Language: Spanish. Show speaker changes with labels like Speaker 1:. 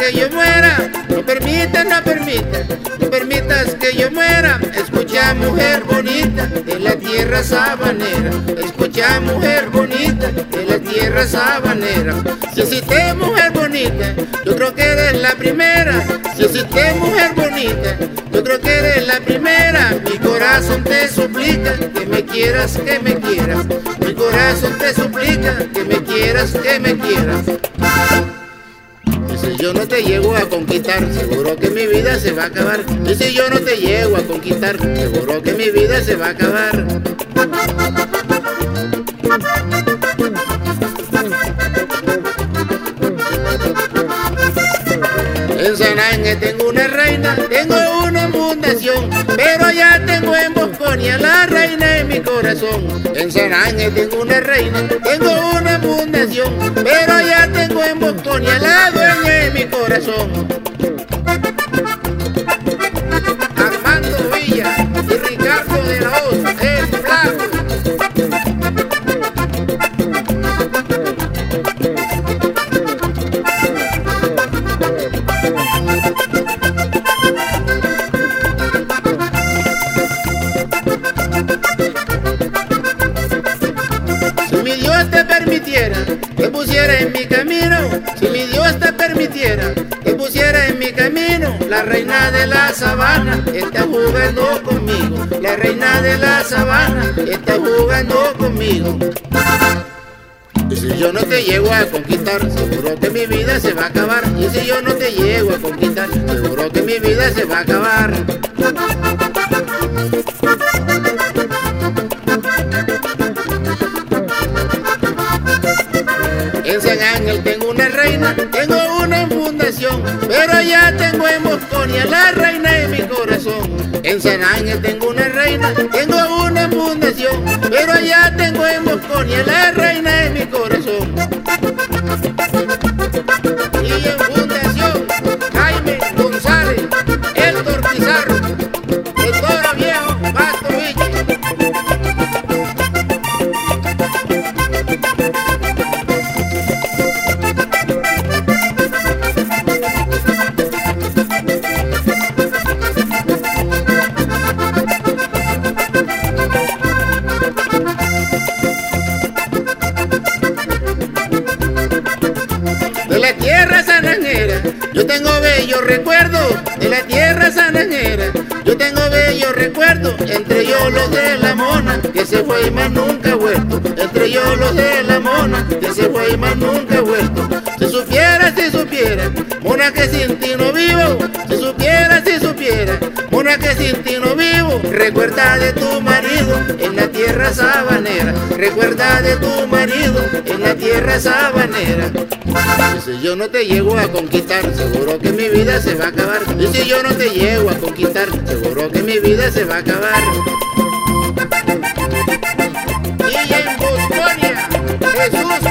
Speaker 1: que yo muera, no permitas, no permitas, no permitas que yo muera. Escucha, mujer bonita de la tierra sabanera, escucha, mujer bonita de la tierra sabanera. Si existe mujer bonita, yo creo que eres la primera. Si existe mujer bonita, yo creo que eres la primera. Mi corazón te suplica que me quieras, que me quieras. Mi corazón te suplica que me quieras, que me quieras. Y si yo no te llego a conquistar, seguro que mi vida se va a acabar. Y si yo no te llego a conquistar, seguro que mi vida se va a acabar. En San Ángel tengo una reina, tengo una fundación, pero allá tengo en Bosconia la reina en mi corazón. En San Ángel tengo una reina, tengo una fundación, pero allá tengo en Bosconia la dueña en mi corazón. Armando Villa y Ricardo de la Hoz, el flaco. Si mi Dios te permitiera que pusiera en mi camino, si mi Dios te permitiera que pusiera en mi camino, la reina de la sabana está jugando conmigo, la reina de la sabana está jugando conmigo. Y si yo no te llego a conquistar, seguro que mi vida se va a acabar. Y si yo no te llego a conquistar, seguro que mi vida se va a acabar. En San Ángel tengo una reina, tengo una fundación, pero allá tengo en Bosconia la reina en mi corazón. En San Ángel tengo una reina, tengo una fundación, pero allá tengo en Bosconia la reina en mi corazón. Y en fundación, Jaime González, Héctor Pizarro, el Toro Viejo, Pasto Villa. De la tierra sananera, yo tengo bellos recuerdos. De la tierra sananera, yo tengo bellos recuerdos. Entre ellos los de la mona, que se fue y más nunca ha vuelto. Entre ellos los de la mona, que se fue y más nunca ha vuelto. Si supiera, mona, que sin ti no vivo. Si supiera, mona, que sin ti no vivo. Recuerda de tu marido en la tierra sabanera. Recuerda de tu marido en la tierra sabanera. Y si yo no te llego a conquistar, seguro que mi vida se va a acabar. Y si yo no te llego a conquistar, seguro que mi vida se va a acabar. Y en Bosconia, Jesús